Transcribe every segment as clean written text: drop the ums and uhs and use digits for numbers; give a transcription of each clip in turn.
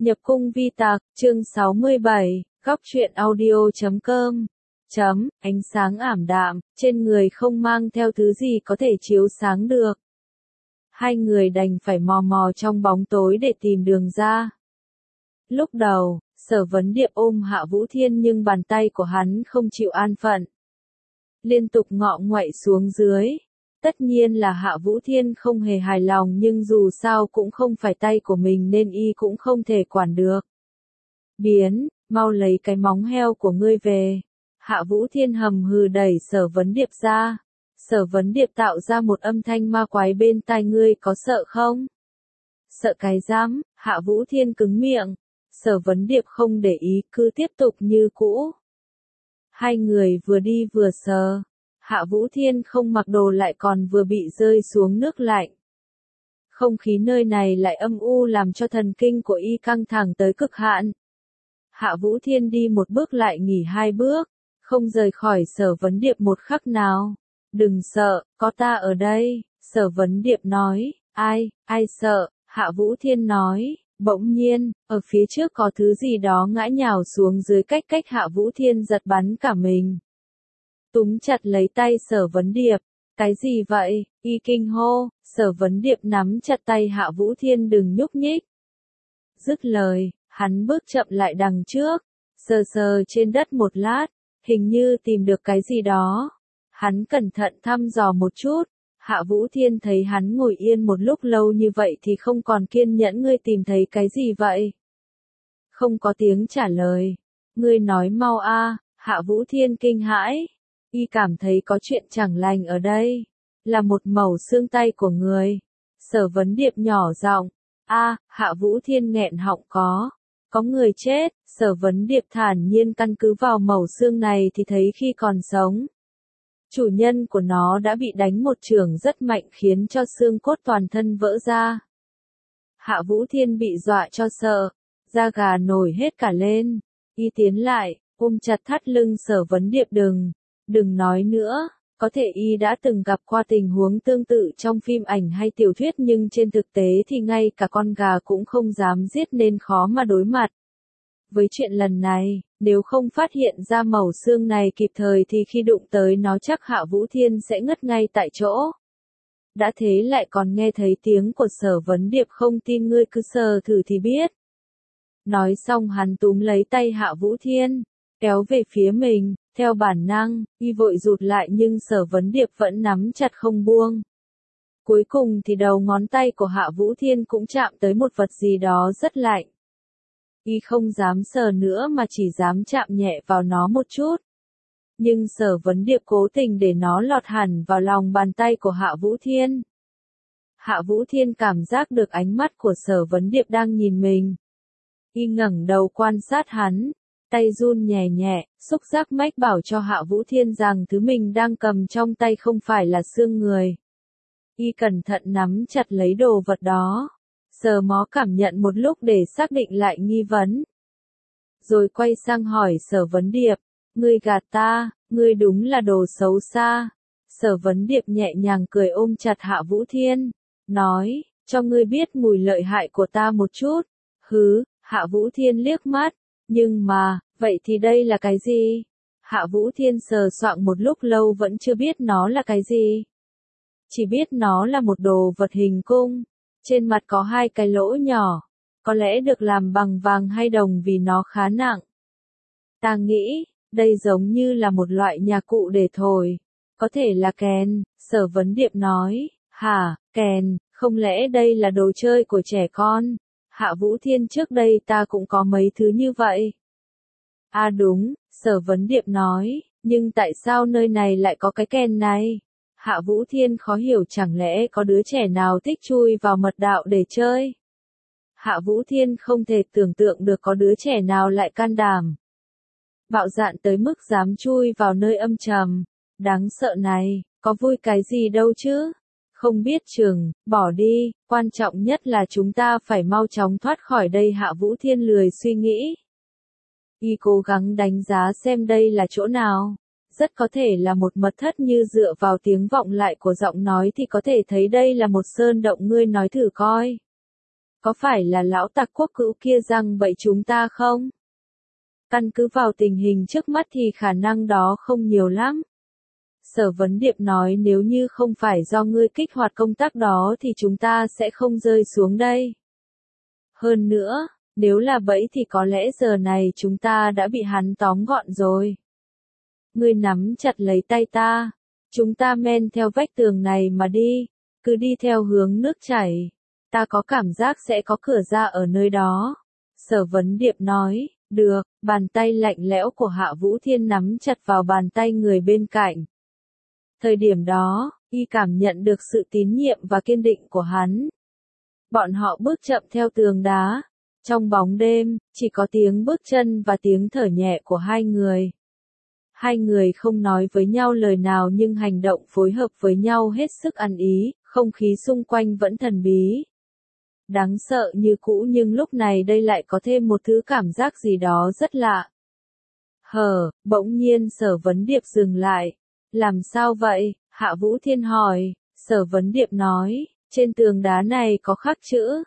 Nhập cung vi tạc, chương 67, góc truyện audio.com. Ánh sáng ảm đạm, trên người không mang theo thứ gì có thể chiếu sáng được. Hai người đành phải mò mò trong bóng tối để tìm đường ra. Lúc đầu, Sở Vấn Điệp ôm Hạ Vũ Thiên nhưng bàn tay của hắn không chịu an phận. Liên tục ngọ nguậy xuống dưới. Tất nhiên là Hạ Vũ Thiên không hề hài lòng nhưng dù sao cũng không phải tay của mình nên y cũng không thể quản được. Biến, mau lấy cái móng heo của ngươi về. Hạ Vũ Thiên hầm hừ đẩy Sở Vấn Điệp ra. Sở Vấn Điệp tạo ra một âm thanh ma quái bên tai, ngươi có sợ không? Sợ cái rắm, Hạ Vũ Thiên cứng miệng. Sở Vấn Điệp không để ý, cứ tiếp tục như cũ. Hai người vừa đi vừa sờ. Hạ Vũ Thiên không mặc đồ lại còn vừa bị rơi xuống nước lạnh. Không khí nơi này lại âm u làm cho thần kinh của y căng thẳng tới cực hạn. Hạ Vũ Thiên đi một bước lại nghỉ hai bước, không rời khỏi Sở Vấn Điệp một khắc nào. Đừng sợ, có ta ở đây, Sở Vấn Điệp nói. Ai sợ, Hạ Vũ Thiên nói. Bỗng nhiên, ở phía trước có thứ gì đó ngã nhào xuống dưới, cách Hạ Vũ Thiên giật bắn cả mình. Túm chặt lấy tay Sở Vấn Điệp. Cái gì vậy? Y kinh hô. Sở Vấn Điệp nắm chặt tay Hạ Vũ Thiên, đừng nhúc nhích. Dứt lời, hắn bước chậm lại đằng trước, sờ trên đất một lát, hình như tìm được cái gì đó. Hắn cẩn thận thăm dò một chút. Hạ Vũ Thiên thấy hắn ngồi yên một lúc lâu như vậy thì không còn kiên nhẫn. Ngươi tìm thấy cái gì vậy? Không có tiếng trả lời. Ngươi nói mau a. Hạ Vũ Thiên kinh hãi. Y cảm thấy có chuyện chẳng lành ở đây. Là một mẩu xương tay của người. Sở Vấn Điệp nhỏ giọng. Hạ Vũ Thiên nghẹn họng, có người chết. Sở Vấn Điệp thản nhiên căn cứ vào mẩu xương này thì thấy khi còn sống, chủ nhân của nó đã bị đánh một chưởng rất mạnh khiến cho xương cốt toàn thân vỡ ra. Hạ Vũ Thiên bị dọa cho sợ, da gà nổi hết cả lên. Y tiến lại, ôm chặt thắt lưng Sở Vấn Điệp, đừng nói nữa. Có thể y đã từng gặp qua tình huống tương tự trong phim ảnh hay tiểu thuyết nhưng trên thực tế thì ngay cả con gà cũng không dám giết nên khó mà đối mặt với chuyện lần này. Nếu không phát hiện ra mẩu xương này kịp thời thì khi đụng tới nó chắc Hạ Vũ Thiên sẽ ngất ngay tại chỗ. Đã thế lại còn nghe thấy tiếng của Sở Vấn Điệp, không tin ngươi cứ sờ thử thì biết. Nói xong hắn túm lấy tay Hạ Vũ Thiên, kéo về phía mình. Theo bản năng, y vội rụt lại nhưng Sở Vấn Điệp vẫn nắm chặt không buông. Cuối cùng thì đầu ngón tay của Hạ Vũ Thiên cũng chạm tới một vật gì đó rất lạnh. Y không dám sờ nữa mà chỉ dám chạm nhẹ vào nó một chút. Nhưng Sở Vấn Điệp cố tình để nó lọt hẳn vào lòng bàn tay của Hạ Vũ Thiên. Hạ Vũ Thiên cảm giác được ánh mắt của Sở Vấn Điệp đang nhìn mình. Y ngẩng đầu quan sát hắn. Tay run nhẹ nhẹ, xúc giác mách bảo cho Hạ Vũ Thiên rằng thứ mình đang cầm trong tay không phải là xương người. Y cẩn thận nắm chặt lấy đồ vật đó, sờ mó cảm nhận một lúc để xác định lại nghi vấn. Rồi quay sang hỏi Sở Vấn Điệp, ngươi gạt ta, ngươi đúng là đồ xấu xa. Sở Vấn Điệp nhẹ nhàng cười ôm chặt Hạ Vũ Thiên, nói, cho ngươi biết mùi lợi hại của ta một chút. Hứ, Hạ Vũ Thiên liếc mắt. Nhưng mà, vậy thì đây là cái gì? Hạ Vũ Thiên sờ soạng một lúc lâu vẫn chưa biết nó là cái gì. Chỉ biết nó là một đồ vật hình cung. Trên mặt có hai cái lỗ nhỏ. Có lẽ được làm bằng vàng hay đồng vì nó khá nặng. Ta nghĩ, đây giống như là một loại nhạc cụ để thổi. Có thể là kèn, Sở Vấn Điệp nói. Hả, kèn, không lẽ đây là đồ chơi của trẻ con? Hạ Vũ Thiên, trước đây ta cũng có mấy thứ như vậy. Đúng, Sở Vấn Điệp nói, nhưng tại sao nơi này lại có cái kèn này? Hạ Vũ Thiên khó hiểu, chẳng lẽ có đứa trẻ nào thích chui vào mật đạo để chơi? Hạ Vũ Thiên không thể tưởng tượng được có đứa trẻ nào lại can đảm bạo dạn tới mức dám chui vào nơi âm trầm, đáng sợ này, có vui cái gì đâu chứ? Không biết chừng, bỏ đi, quan trọng nhất là chúng ta phải mau chóng thoát khỏi đây. Hạ Vũ Thiên lười suy nghĩ. Y cố gắng đánh giá xem đây là chỗ nào. Rất có thể là một mật thất, như dựa vào tiếng vọng lại của giọng nói thì có thể thấy đây là một sơn động. Ngươi nói thử coi. Có phải là lão tặc Quốc Cữu kia giăng bẫy chúng ta không? Căn cứ vào tình hình trước mắt thì khả năng đó không nhiều lắm. Sở Vấn Điệp nói nếu như không phải do ngươi kích hoạt công tác đó thì chúng ta sẽ không rơi xuống đây. Hơn nữa, nếu là bẫy thì có lẽ giờ này chúng ta đã bị hắn tóm gọn rồi. Ngươi nắm chặt lấy tay ta. Chúng ta men theo vách tường này mà đi. Cứ đi theo hướng nước chảy. Ta có cảm giác sẽ có cửa ra ở nơi đó. Sở Vấn Điệp nói, được, bàn tay lạnh lẽo của Hạ Vũ Thiên nắm chặt vào bàn tay người bên cạnh. Thời điểm đó, y cảm nhận được sự tín nhiệm và kiên định của hắn. Bọn họ bước chậm theo tường đá. Trong bóng đêm, chỉ có tiếng bước chân và tiếng thở nhẹ của hai người. Hai người không nói với nhau lời nào nhưng hành động phối hợp với nhau hết sức ăn ý, không khí xung quanh vẫn thần bí. Đáng sợ như cũ nhưng lúc này đây lại có thêm một thứ cảm giác gì đó rất lạ. Bỗng nhiên Sở Vấn Điệp dừng lại. Làm sao vậy? Hạ Vũ Thiên hỏi. Sở Vấn Điệp nói, trên tường đá này có khắc chữ.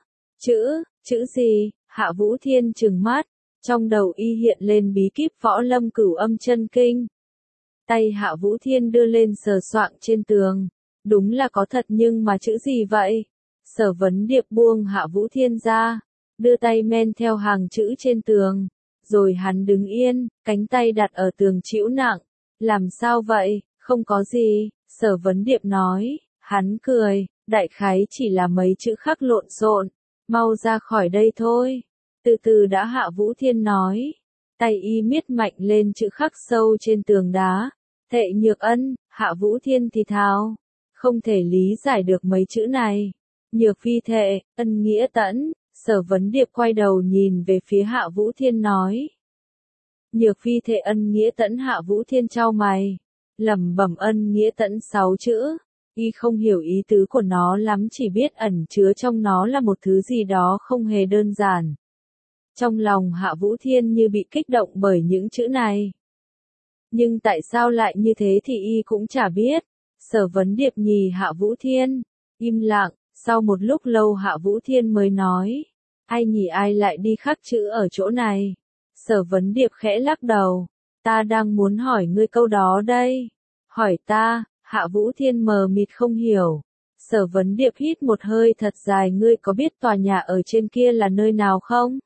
Chữ gì? Hạ Vũ Thiên trừng mắt. Trong đầu y hiện lên bí kíp Võ Lâm Cửu Âm Chân Kinh. Tay Hạ Vũ Thiên đưa lên sờ soạng trên tường. Đúng là có thật nhưng mà chữ gì vậy? Sở Vấn Điệp buông Hạ Vũ Thiên ra. Đưa tay men theo hàng chữ trên tường. Rồi hắn đứng yên, cánh tay đặt ở tường chịu nặng. Làm sao vậy? Không có gì, Sở Vấn Điệp nói. Hắn cười, đại khái chỉ là mấy chữ khắc lộn xộn. Mau ra khỏi đây thôi. Từ từ đã Hạ Vũ Thiên nói. Tay y miết mạnh lên chữ khắc sâu trên tường đá. Thệ Nhược Ân, Hạ Vũ Thiên thì thào. Không thể lý giải được mấy chữ này. Nhược phi thệ, ân nghĩa tẫn. Sở Vấn Điệp quay đầu nhìn về phía Hạ Vũ Thiên nói. Nhược phi thệ ân nghĩa tẫn. Hạ Vũ Thiên chau mày. Lẩm bẩm ân nghĩa tẫn 6 chữ. Y không hiểu ý tứ của nó lắm, chỉ biết ẩn chứa trong nó là một thứ gì đó không hề đơn giản. Trong lòng Hạ Vũ Thiên như bị kích động bởi những chữ này. Nhưng tại sao lại như thế thì y cũng chả biết. Sở Vấn Điệp nhìn Hạ Vũ Thiên. Im lặng, sau một lúc lâu Hạ Vũ Thiên mới nói. Ai nhỉ, ai lại đi khắc chữ ở chỗ này? Sở Vấn Điệp khẽ lắc đầu. Ta đang muốn hỏi ngươi câu đó đây. Hỏi ta? Hạ Vũ Thiên mờ mịt không hiểu. Sở Vấn Điệp hít một hơi thật dài. Ngươi có biết tòa nhà ở trên kia là nơi nào không?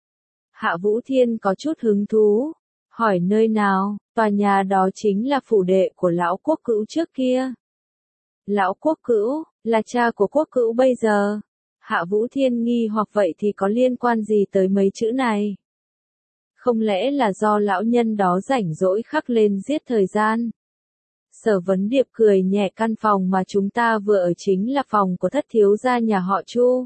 Hạ Vũ Thiên có chút hứng thú. Hỏi nơi nào? Tòa nhà đó chính là phủ đệ của Lão Quốc Cữu trước kia. Lão Quốc Cữu, là cha của Quốc Cữu bây giờ. Hạ Vũ Thiên nghi hoặc vậy thì có liên quan gì tới mấy chữ này? Không lẽ là do lão nhân đó rảnh rỗi khắc lên giết thời gian? Sở Vấn Điệp cười nhẹ. Căn phòng mà chúng ta vừa ở chính là phòng của thất thiếu gia nhà họ Chu.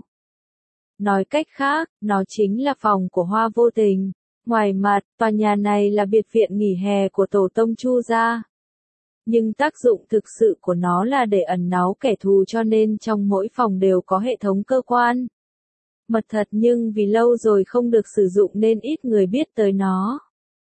Nói cách khác, nó chính là phòng của Hoa Vô Tình. Ngoài mặt, tòa nhà này là biệt viện nghỉ hè của tổ tông Chu gia. Nhưng tác dụng thực sự của nó là để ẩn náu kẻ thù, cho nên trong mỗi phòng đều có hệ thống cơ quan mật thật, nhưng vì lâu rồi không được sử dụng nên ít người biết tới nó.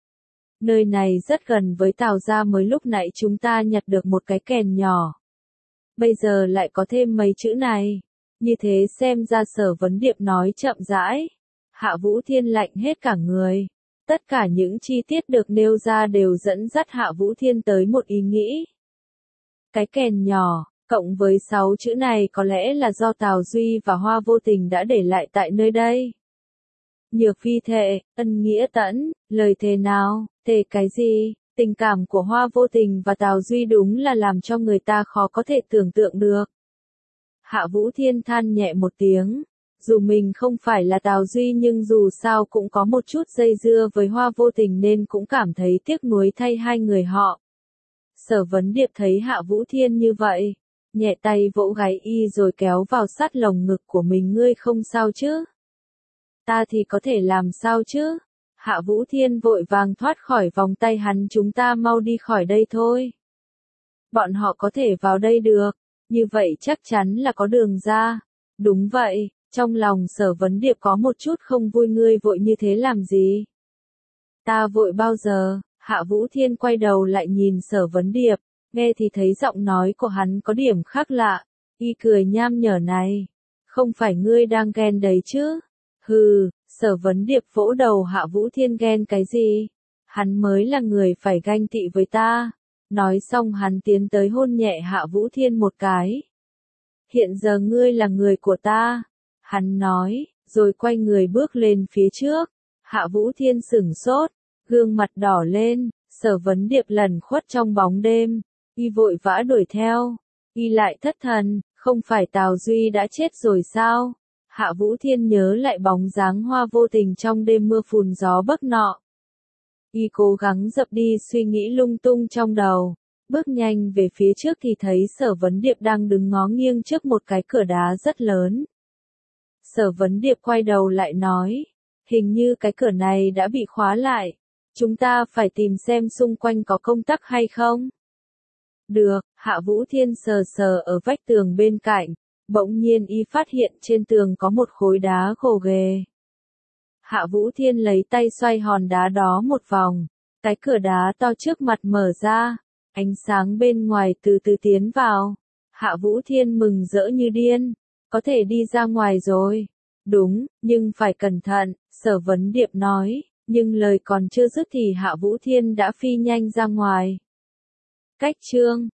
Nơi này rất gần với Tào gia, mới lúc nãy chúng ta nhặt được một cái kèn nhỏ. Bây giờ lại có thêm mấy chữ này. Như thế xem ra Sở Vấn Điệp nói chậm rãi. Hạ Vũ Thiên lạnh hết cả người. Tất cả những chi tiết được nêu ra đều dẫn dắt Hạ Vũ Thiên tới một ý nghĩ. Cái kèn nhỏ, cộng với 6 chữ này có lẽ là do Tào Duy và Hoa Vô Tình đã để lại tại nơi đây. Nhược phi thệ, ân nghĩa tẫn, lời thề nào, thề cái gì? Tình cảm của Hoa Vô Tình và Tào Duy đúng là làm cho người ta khó có thể tưởng tượng được. Hạ Vũ Thiên than nhẹ một tiếng. Dù mình không phải là Tào Duy nhưng dù sao cũng có một chút dây dưa với Hoa Vô Tình nên cũng cảm thấy tiếc nuối thay hai người họ. Sở Vấn Điệp thấy Hạ Vũ Thiên như vậy, nhẹ tay vỗ gáy y rồi kéo vào sát lồng ngực của mình. Ngươi không sao chứ? Ta thì có thể làm sao chứ? Hạ Vũ Thiên vội vàng thoát khỏi vòng tay hắn. Chúng ta mau đi khỏi đây thôi. Bọn họ có thể vào đây được, như vậy chắc chắn là có đường ra. Đúng vậy. Trong lòng Sở Vấn Điệp có một chút không vui. Ngươi vội như thế làm gì? Ta vội bao giờ? Hạ Vũ Thiên quay đầu lại nhìn Sở Vấn Điệp, nghe thì thấy giọng nói của hắn có điểm khác lạ. Y cười nham nhở này. Không phải ngươi đang ghen đấy chứ? Hừ, Sở Vấn Điệp vỗ đầu Hạ Vũ Thiên, ghen cái gì? Hắn mới là người phải ganh tị với ta. Nói xong hắn tiến tới hôn nhẹ Hạ Vũ Thiên một cái. Hiện giờ ngươi là người của ta. Hắn nói, rồi quay người bước lên phía trước. Hạ Vũ Thiên sửng sốt, gương mặt đỏ lên, Sở Vấn Điệp lẩn khuất trong bóng đêm. Y vội vã đuổi theo. Y lại thất thần, không phải Tào Duy đã chết rồi sao? Hạ Vũ Thiên nhớ lại bóng dáng hoa vô tình trong đêm mưa phùn gió bấc nọ. Y cố gắng dập đi suy nghĩ lung tung trong đầu. Bước nhanh về phía trước thì thấy Sở Vấn Điệp đang đứng ngó nghiêng trước một cái cửa đá rất lớn. Sở Vấn Điệp quay đầu lại nói, hình như cái cửa này đã bị khóa lại. Chúng ta phải tìm xem xung quanh có công tắc hay không. Được, Hạ Vũ Thiên sờ sờ ở vách tường bên cạnh, bỗng nhiên y phát hiện trên tường có một khối đá gồ ghề. Hạ Vũ Thiên lấy tay xoay hòn đá đó một vòng, cái cửa đá to trước mặt mở ra, ánh sáng bên ngoài từ từ tiến vào. Hạ Vũ Thiên mừng rỡ như điên, có thể đi ra ngoài rồi. Đúng, nhưng phải cẩn thận, Sở Vấn Điệp nói, nhưng lời còn chưa dứt thì Hạ Vũ Thiên đã phi nhanh ra ngoài. Cách chương